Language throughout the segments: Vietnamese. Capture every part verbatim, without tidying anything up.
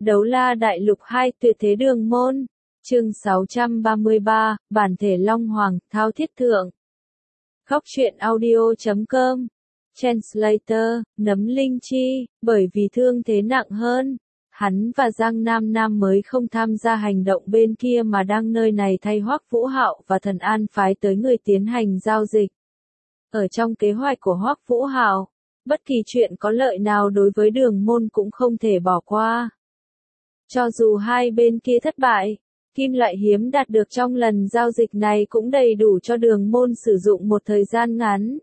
Đấu La Đại Lục hai Tuyệt Thế Đường Môn, chương sáu trăm ba mươi ba, Bản thể Long Hoàng, Thao Thiết Thượng. Góc truyện audio chấm com, Translator, Nấm Linh Chi, bởi vì thương thế nặng hơn, hắn và Giang Nam Nam mới không tham gia hành động bên kia mà đang nơi này thay Hoắc Vũ Hạo và Thần An phái tới người tiến hành giao dịch. Ở trong kế hoạch của Hoắc Vũ Hạo, bất kỳ chuyện có lợi nào đối với Đường Môn cũng không thể bỏ qua. Cho dù hai bên kia thất bại, kim loại hiếm đạt được trong lần giao dịch này cũng đầy đủ cho Đường Môn sử dụng một thời gian ngắn.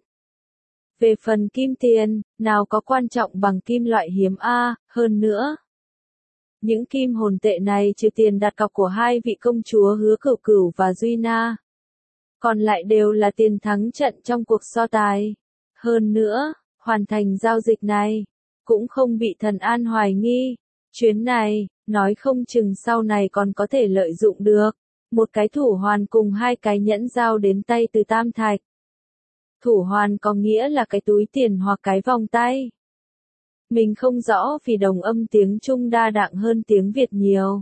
Về phần kim tiền, nào có quan trọng bằng kim loại hiếm A, hơn nữa. Những kim hồn tệ này trừ tiền đặt cọc của hai vị công chúa Hứa Cửu Cửu và Duy Na. Còn lại đều là tiền thắng trận trong cuộc so tài. Hơn nữa, hoàn thành giao dịch này, cũng không bị Thần An hoài nghi. Chuyến này, nói không chừng sau này còn có thể lợi dụng được. Một cái thủ hoàn cùng hai cái nhẫn giao đến tay từ Tam Thạch. Thủ hoàn có nghĩa là cái túi tiền hoặc cái vòng tay. Mình không rõ vì đồng âm tiếng Trung đa dạng hơn tiếng Việt nhiều.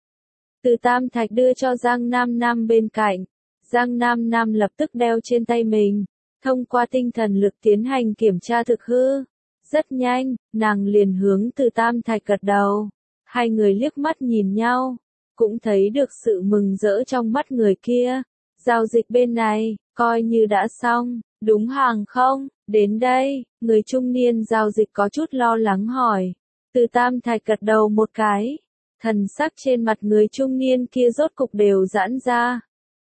Từ Tam Thạch đưa cho Giang Nam Nam bên cạnh. Giang Nam Nam lập tức đeo trên tay mình. Thông qua tinh thần lực tiến hành kiểm tra thực hư. Rất nhanh, nàng liền hướng từ Tam Thạch gật đầu. Hai người liếc mắt nhìn nhau. Cũng thấy được sự mừng rỡ trong mắt người kia. Giao dịch bên này, coi như đã xong. Đúng hàng không? Đến đây, người trung niên giao dịch có chút lo lắng hỏi. Từ Tam Thạch gật đầu một cái. Thần sắc trên mặt người trung niên kia rốt cục đều giãn ra.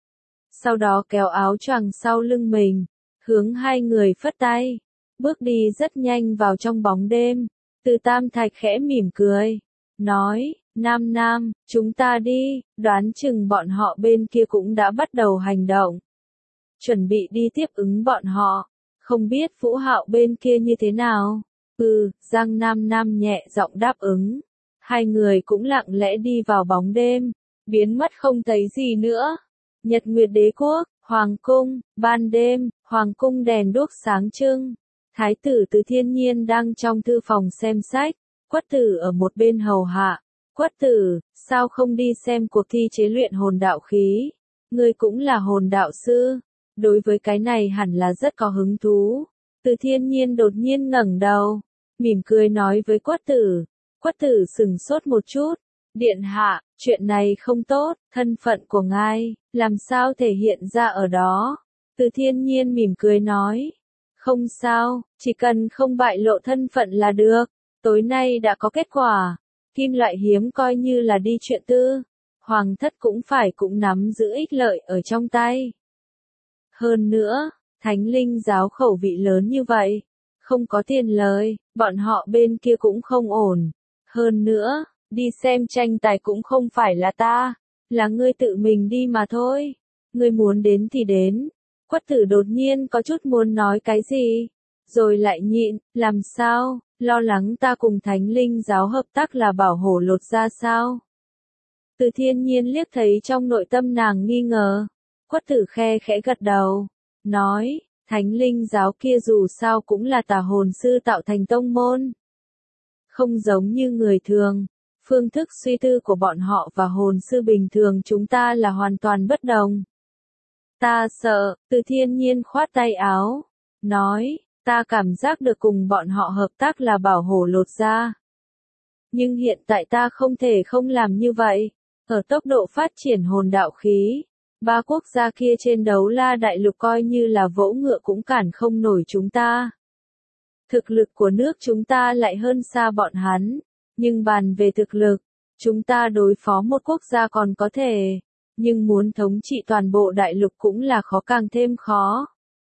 Sau đó kéo áo choàng sau lưng mình. Hướng hai người phất tay. Bước đi rất nhanh vào trong bóng đêm. Từ Tam Thạch khẽ mỉm cười. Nói, Nam Nam, chúng ta đi, đoán chừng bọn họ bên kia cũng đã bắt đầu hành động. Chuẩn bị đi tiếp ứng bọn họ. Không biết Vũ Hạo bên kia như thế nào? Ừ, Giang Nam Nam nhẹ giọng đáp ứng. Hai người cũng lặng lẽ đi vào bóng đêm. Biến mất không thấy gì nữa. Nhật Nguyệt Đế Quốc, Hoàng Cung, ban đêm, Hoàng Cung đèn đuốc sáng trưng. Thái tử Từ Thiên Nhiên đang trong thư phòng xem sách. Quất tử ở một bên hầu hạ. Quất tử, sao không đi xem cuộc thi chế luyện hồn đạo khí? Ngươi cũng là hồn đạo sư. Đối với cái này hẳn là rất có hứng thú. Từ Thiên Nhiên đột nhiên ngẩng đầu. Mỉm cười nói với Quất tử. Quất tử sừng sốt một chút. Điện hạ, chuyện này không tốt, thân phận của ngài, làm sao thể hiện ra ở đó? Từ Thiên Nhiên mỉm cười nói. Không sao, chỉ cần không bại lộ thân phận là được. Tối nay đã có kết quả. Kim loại hiếm coi như là đi chuyện tư. Hoàng thất cũng phải cũng nắm giữ ích lợi ở trong tay. Hơn nữa, Thánh Linh giáo khẩu vị lớn như vậy. Không có tiền lời, bọn họ bên kia cũng không ổn. Hơn nữa, đi xem tranh tài cũng không phải là ta. Là ngươi tự mình đi mà thôi. Ngươi muốn đến thì đến. Quất tử đột nhiên có chút muốn nói cái gì. Rồi lại nhịn, làm sao, lo lắng ta cùng Thánh Linh giáo hợp tác là bảo hộ lột ra sao? Từ Thiên Nhiên liếc thấy trong nội tâm nàng nghi ngờ. Quất tử khe khẽ gật đầu. Nói, Thánh Linh giáo kia dù sao cũng là tà hồn sư tạo thành tông môn. Không giống như người thường. Phương thức suy tư của bọn họ và hồn sư bình thường chúng ta là hoàn toàn bất đồng. Ta sợ, Từ Thiên Nhiên khoát tay áo. Nói, ta cảm giác được cùng bọn họ hợp tác là bảo hộ lột ra. Nhưng hiện tại ta không thể không làm như vậy. Ở tốc độ phát triển hồn đạo khí, ba quốc gia kia trên Đấu La Đại Lục coi như là vỗ ngựa cũng cản không nổi chúng ta. Thực lực của nước chúng ta lại hơn xa bọn hắn. Nhưng bàn về thực lực, chúng ta đối phó một quốc gia còn có thể. Nhưng muốn thống trị toàn bộ đại lục cũng là khó càng thêm khó.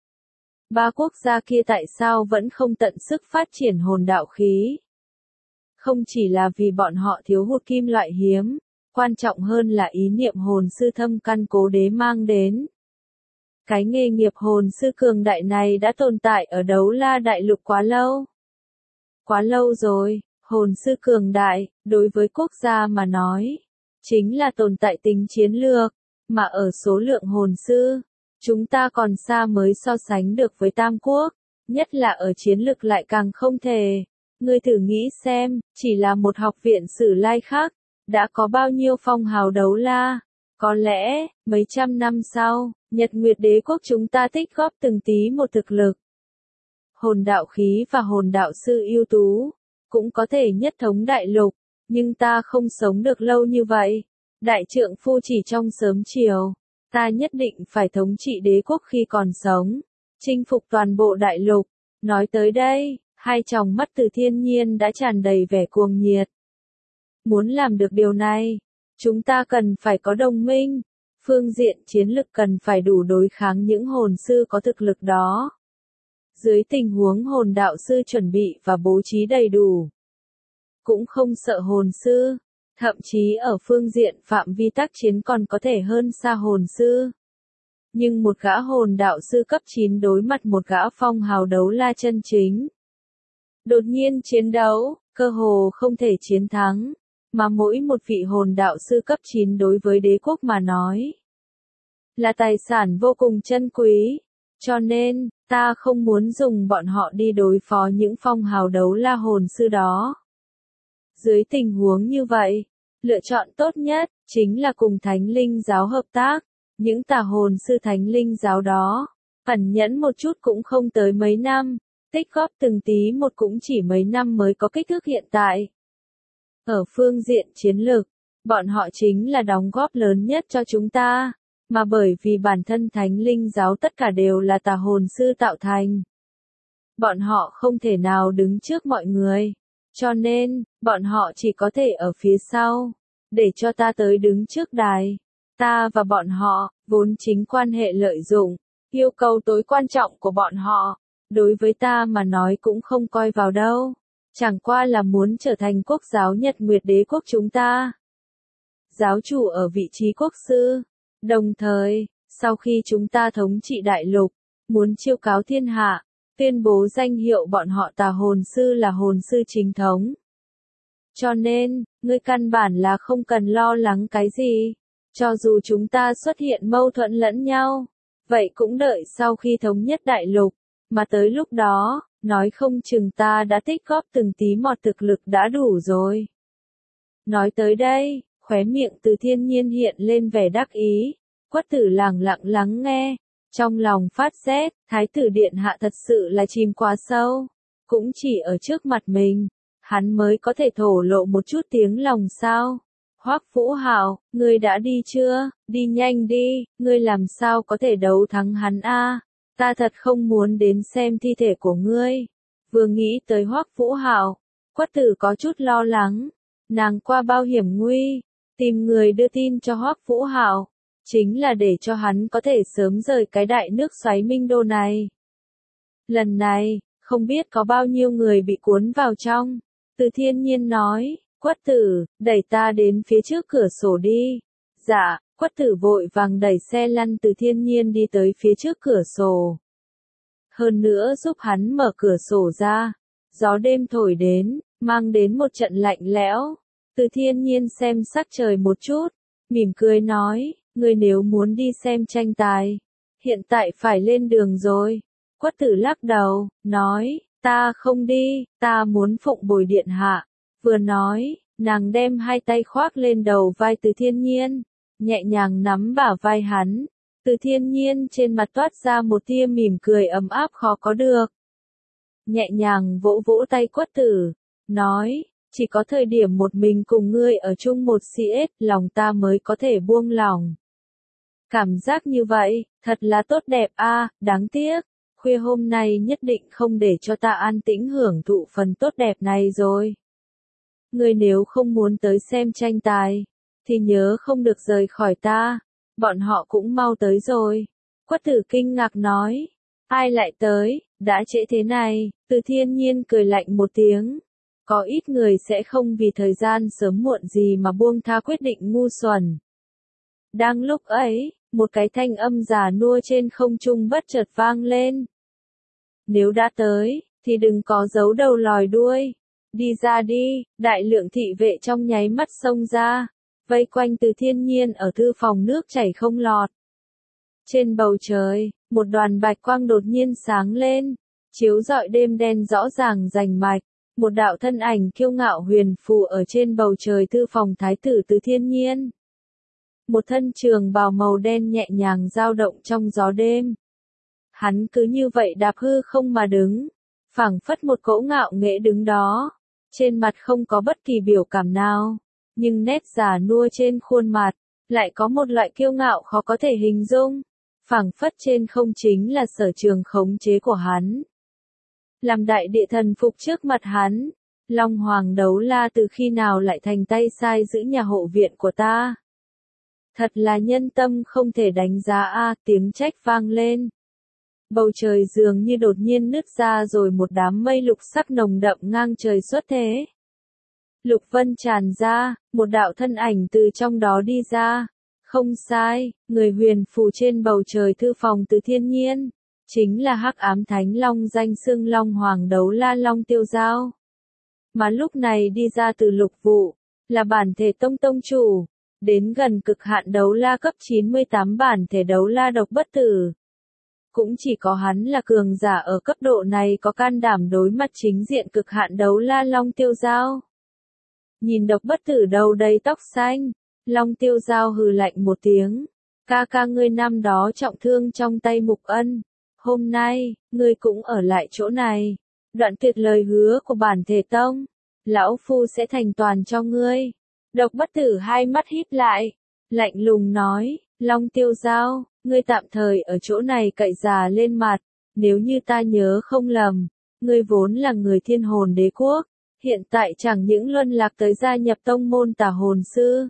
Ba quốc gia kia tại sao vẫn không tận sức phát triển hồn đạo khí? Không chỉ là vì bọn họ thiếu hụt kim loại hiếm, quan trọng hơn là ý niệm hồn sư thâm căn cố đế mang đến. Cái nghề nghiệp hồn sư cường đại này đã tồn tại ở Đấu La Đại Lục quá lâu. Quá lâu rồi, hồn sư cường đại, đối với quốc gia mà nói, chính là tồn tại tính chiến lược, mà ở số lượng hồn sư, chúng ta còn xa mới so sánh được với Tam Quốc, nhất là ở chiến lực lại càng không thể. Ngươi thử nghĩ xem, chỉ là một học viện Sử Lai Khắc, đã có bao nhiêu phong hào đấu la. Có lẽ, mấy trăm năm sau, Nhật Nguyệt Đế quốc chúng ta tích góp từng tí một thực lực. Hồn đạo khí và hồn đạo sư ưu tú, cũng có thể nhất thống đại lục, nhưng ta không sống được lâu như vậy. Đại trượng phu chỉ trong sớm chiều, ta nhất định phải thống trị đế quốc khi còn sống, chinh phục toàn bộ đại lục. Nói tới đây, hai tròng mắt Từ Thiên Nhiên đã tràn đầy vẻ cuồng nhiệt. Muốn làm được điều này, chúng ta cần phải có đồng minh, phương diện chiến lực cần phải đủ đối kháng những hồn sư có thực lực đó. Dưới tình huống hồn đạo sư chuẩn bị và bố trí đầy đủ, cũng không sợ hồn sư, thậm chí ở phương diện phạm vi tác chiến còn có thể hơn xa hồn sư. Nhưng một gã hồn đạo sư cấp chín đối mặt một gã phong hào đấu la chân chính. Đột nhiên chiến đấu, cơ hồ không thể chiến thắng, mà mỗi một vị hồn đạo sư cấp chín đối với đế quốc mà nói là tài sản vô cùng chân quý, cho nên, ta không muốn dùng bọn họ đi đối phó những phong hào đấu la hồn sư đó. Dưới tình huống như vậy, lựa chọn tốt nhất, chính là cùng Thánh Linh giáo hợp tác, những tà hồn sư Thánh Linh giáo đó, ẩn nhẫn một chút cũng không tới mấy năm, tích góp từng tí một cũng chỉ mấy năm mới có kích thước hiện tại. Ở phương diện chiến lược, bọn họ chính là đóng góp lớn nhất cho chúng ta, mà bởi vì bản thân Thánh Linh giáo tất cả đều là tà hồn sư tạo thành. Bọn họ không thể nào đứng trước mọi người, cho nên, bọn họ chỉ có thể ở phía sau, để cho ta tới đứng trước đài. Ta và bọn họ, vốn chính quan hệ lợi dụng, yêu cầu tối quan trọng của bọn họ, đối với ta mà nói cũng không coi vào đâu. Chẳng qua là muốn trở thành quốc giáo Nhật Nguyệt Đế quốc chúng ta. Giáo chủ ở vị trí quốc sư. Đồng thời, sau khi chúng ta thống trị đại lục, muốn chiêu cáo thiên hạ, tuyên bố danh hiệu bọn họ tà hồn sư là hồn sư chính thống. Cho nên, ngươi căn bản là không cần lo lắng cái gì. Cho dù chúng ta xuất hiện mâu thuẫn lẫn nhau, vậy cũng đợi sau khi thống nhất đại lục, mà tới lúc đó, nói không chừng ta đã tích góp từng tí một thực lực đã đủ rồi. Nói tới đây, khóe miệng Từ Thiên Nhiên hiện lên vẻ đắc ý, Quất Tử lẳng lặng lắng nghe, trong lòng phát rét, Thái tử điện hạ thật sự là chìm quá sâu, cũng chỉ ở trước mặt mình, hắn mới có thể thổ lộ một chút tiếng lòng sao. Hoắc Vũ Hạo, ngươi đã đi chưa? Đi nhanh đi, ngươi làm sao có thể đấu thắng hắn a? Ta thật không muốn đến xem thi thể của ngươi. Vừa nghĩ tới Hoắc Vũ Hạo, Quất Tử có chút lo lắng. Nàng qua bao hiểm nguy, tìm người đưa tin cho Hoắc Vũ Hạo, chính là để cho hắn có thể sớm rời cái đại nước xoáy Minh Đô này. Lần này, không biết có bao nhiêu người bị cuốn vào trong. Từ Thiên Nhiên nói, Quất Tử, đẩy ta đến phía trước cửa sổ đi. Dạ, Quất Tử vội vàng đẩy xe lăn Từ Thiên Nhiên đi tới phía trước cửa sổ. Hơn nữa giúp hắn mở cửa sổ ra. Gió đêm thổi đến, mang đến một trận lạnh lẽo. Từ Thiên Nhiên xem sắc trời một chút, mỉm cười nói, ngươi nếu muốn đi xem tranh tài, hiện tại phải lên đường rồi. Quất Tử lắc đầu, nói, ta không đi, ta muốn phụng bồi điện hạ. Vừa nói, nàng đem hai tay khoác lên đầu vai Từ Thiên Nhiên, nhẹ nhàng nắm bả vai hắn. Từ Thiên Nhiên trên mặt toát ra một tia mỉm cười ấm áp khó có được. Nhẹ nhàng vỗ vỗ tay Quất Tử, nói, chỉ có thời điểm một mình cùng ngươi ở chung một xê ét, lòng ta mới có thể buông lòng. Cảm giác như vậy, thật là tốt đẹp a, đáng tiếc, khuya hôm nay nhất định không để cho ta an tĩnh hưởng thụ phần tốt đẹp này rồi. Ngươi nếu không muốn tới xem tranh tài, thì nhớ không được rời khỏi ta, bọn họ cũng mau tới rồi. Quất Tử kinh ngạc nói, ai lại tới, đã trễ thế này. Từ Thiên Nhiên cười lạnh một tiếng. Có ít người sẽ không vì thời gian sớm muộn gì mà buông tha quyết định ngu xuẩn. Đang lúc ấy, một cái thanh âm già nua trên không trung bất chợt vang lên. Nếu đã tới, thì đừng có giấu đầu lòi đuôi. Đi ra đi, đại lượng thị vệ trong nháy mắt xông ra, vây quanh Từ Thiên Nhiên ở thư phòng nước chảy không lọt. Trên bầu trời, một đoàn bạch quang đột nhiên sáng lên, chiếu rọi đêm đen rõ ràng rành mạch. một đạo thân ảnh kiêu ngạo huyền phù ở trên bầu trời thư phòng thái tử Từ Thiên Nhiên. Một thân trường bào màu đen nhẹ nhàng dao động trong gió đêm. Hắn cứ như vậy đạp hư không mà đứng, phảng phất một cỗ ngạo nghễ đứng đó, trên mặt không có bất kỳ biểu cảm nào, nhưng nét già nua trên khuôn mặt, lại có một loại kiêu ngạo khó có thể hình dung, phảng phất trên không chính là sở trường khống chế của hắn. Làm đại địa thần phục trước mặt hắn, Long Hoàng Đấu La từ khi nào lại thành tay sai giữ nhà hộ viện của ta? Thật là nhân tâm không thể đánh giá a, tiếng trách vang lên. Bầu trời dường như đột nhiên nứt ra rồi một đám mây lục sắc nồng đậm ngang trời xuất thế. Lục vân tràn ra, một đạo thân ảnh từ trong đó đi ra. Không sai, người huyền phù trên bầu trời thư phòng Từ Thiên Nhiên, chính là Hắc Ám Thánh Long danh xưng Long Hoàng Đấu La Long Tiêu Giao. Mà lúc này đi ra từ lục vụ, là bản thể tông tông chủ, đến gần cực hạn đấu la cấp chín mươi tám bản thể đấu la độc bất tử. Cũng chỉ có hắn là cường giả ở cấp độ này có can đảm đối mặt chính diện cực hạn đấu la Long Tiêu Giao. Nhìn độc bất tử đầu đầy tóc xanh, Long Tiêu Giao hừ lạnh một tiếng. Ca ca ngươi năm đó trọng thương trong tay Mục Ân. Hôm nay, ngươi cũng ở lại chỗ này. Đoạn tuyệt lời hứa của bản thể tông. Lão Phu sẽ thành toàn cho ngươi. Độc bất tử hai mắt híp lại. Lạnh lùng nói, Long Tiêu Giao, ngươi tạm thời ở chỗ này cậy già lên mặt. Nếu như ta nhớ không lầm, ngươi vốn là người Thiên Hồn Đế Quốc. Hiện tại chẳng những luân lạc tới gia nhập tông môn Tà Hồn Sư,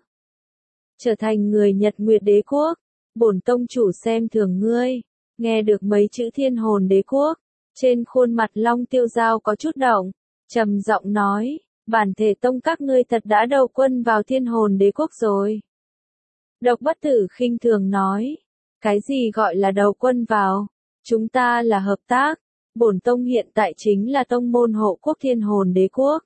trở thành người Nhật Nguyệt Đế Quốc. Bổn tông chủ xem thường ngươi. Nghe được mấy chữ Thiên Hồn Đế Quốc, trên khuôn mặt Long Tiêu Giao có chút động, trầm giọng nói, bản thể tông các ngươi thật đã đầu quân vào Thiên Hồn Đế Quốc rồi. Độc bất tử khinh thường nói, cái gì gọi là đầu quân vào? Chúng ta là hợp tác. Bổn tông hiện tại chính là tông môn hộ quốc Thiên Hồn Đế Quốc.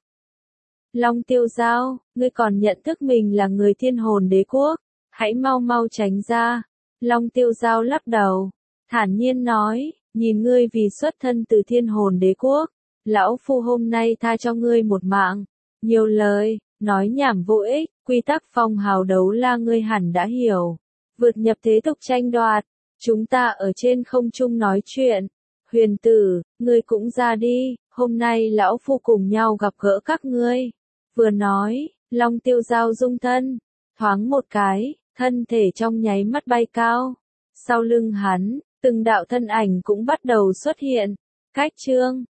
Long Tiêu Giao, ngươi còn nhận thức mình là người Thiên Hồn Đế Quốc, hãy mau mau tránh ra. Long Tiêu Giao lắc đầu, thản nhiên nói, nhìn ngươi vì xuất thân từ Thiên Hồn Đế Quốc, lão phu hôm nay tha cho ngươi một mạng. Nhiều lời, nói nhảm vô ích, quy tắc phong hào đấu la ngươi hẳn đã hiểu. Vượt nhập thế tục tranh đoạt, chúng ta ở trên không trung nói chuyện. Huyền tử, ngươi cũng ra đi, hôm nay lão phu cùng nhau gặp gỡ các ngươi. Vừa nói, Long Tiêu Giao rung thân, thoáng một cái, thân thể trong nháy mắt bay cao. Sau lưng hắn, từng đạo thân ảnh cũng bắt đầu xuất hiện. Cách chương